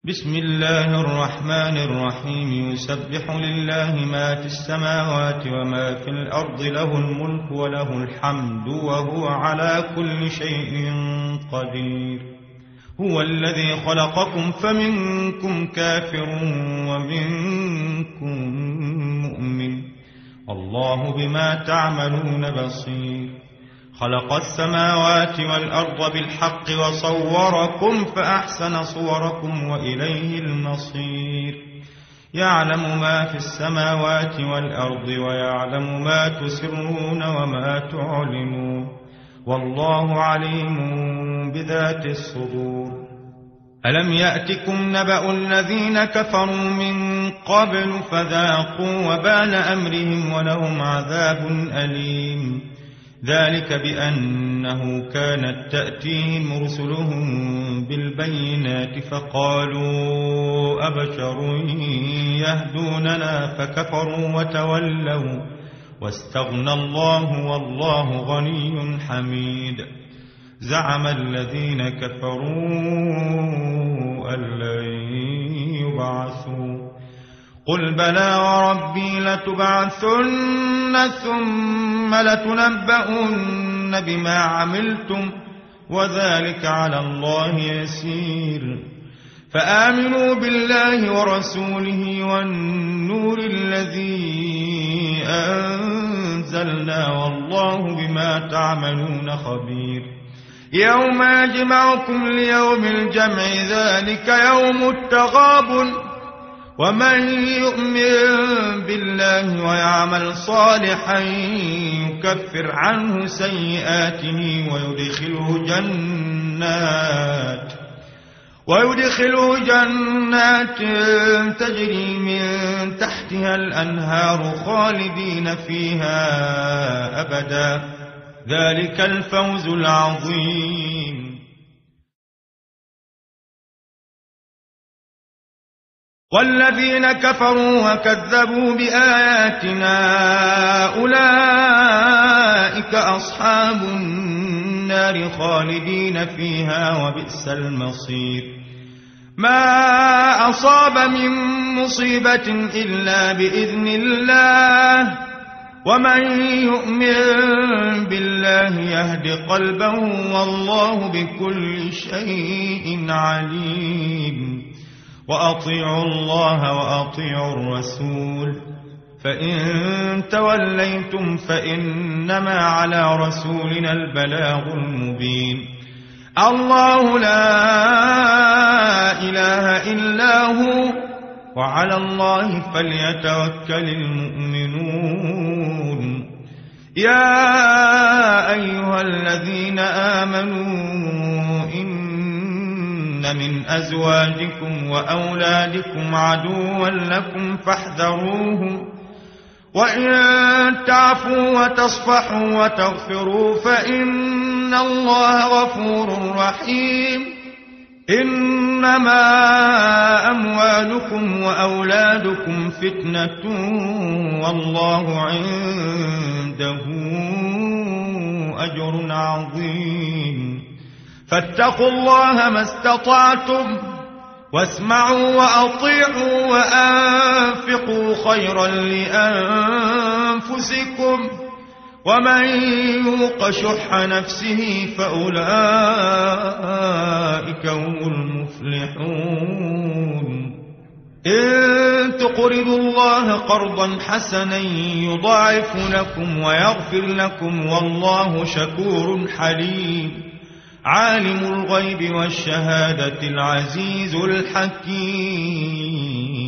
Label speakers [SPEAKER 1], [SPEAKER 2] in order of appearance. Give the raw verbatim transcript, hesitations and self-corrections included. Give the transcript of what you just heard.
[SPEAKER 1] بسم الله الرحمن الرحيم. يسبح لله ما في السماوات وما في الأرض، له الملك وله الحمد وهو على كل شيء قدير. هو الذي خلقكم فمنكم كافر ومنكم مؤمن، الله بما تعملون بصير. خلق السماوات والأرض بالحق وصوركم فأحسن صوركم وإليه المصير. يعلم ما في السماوات والأرض ويعلم ما تسرون وما تعلنون، والله عليم بذات الصدور. ألم يأتكم نبأ الذين كفروا من قبل فذاقوا وبال أمرهم ولهم عذاب أليم. ذلك بأنه كانت تأتيهم رسلهم بالبينات فقالوا أبشر يهدوننا فكفروا وتولوا واستغنى الله والله غني حميد. زعم الذين كفروا أن لن يبعثوا، قل بلى وربي لتبعثن ثم لتنبؤن بما عملتم وذلك على الله يسير. فآمنوا بالله ورسوله والنور الذي أنزلنا والله بما تعملون خبير. يوم يجمعكم ليوم الجمع ذلك يوم التغابن، ومن يؤمن بالله ويعمل صالحا يكفر عنه سيئاته ويدخله جنات ويدخله جنات تجري من تحتها الأنهار خالدين فيها أبدا، ذلك الفوز العظيم. والذين كفروا وكذبوا بآياتنا أولئك أصحاب النار خالدين فيها وبئس المصير. ما أصاب من مصيبة إلا بإذن الله، ومن يؤمن بالله يهد قلبه والله بكل شيء عليم. وأطيعوا الله وأطيعوا الرسول، فإن توليتم فإنما على رسولنا البلاغ المبين. الله لا إله إلا هو وعلى الله فليتوكل المؤمنون. يا أيها الذين آمنوا من أزواجكم وأولادكم عدوا لكم فاحذروهم، وإن تعفوا وتصفحوا وتغفروا فإن الله غفور رحيم. إنما أموالكم وأولادكم فتنة والله عنده أجر عظيم. فاتقوا الله ما استطعتم واسمعوا وأطيعوا وأنفقوا خيرا لأنفسكم، ومن يوق شح نفسه فأولئك هم المفلحون. إن تقرضوا الله قرضا حسنا يضاعف لكم ويغفر لكم والله شكور حليم. عالم الغيب والشهادة العزيز الحكيم.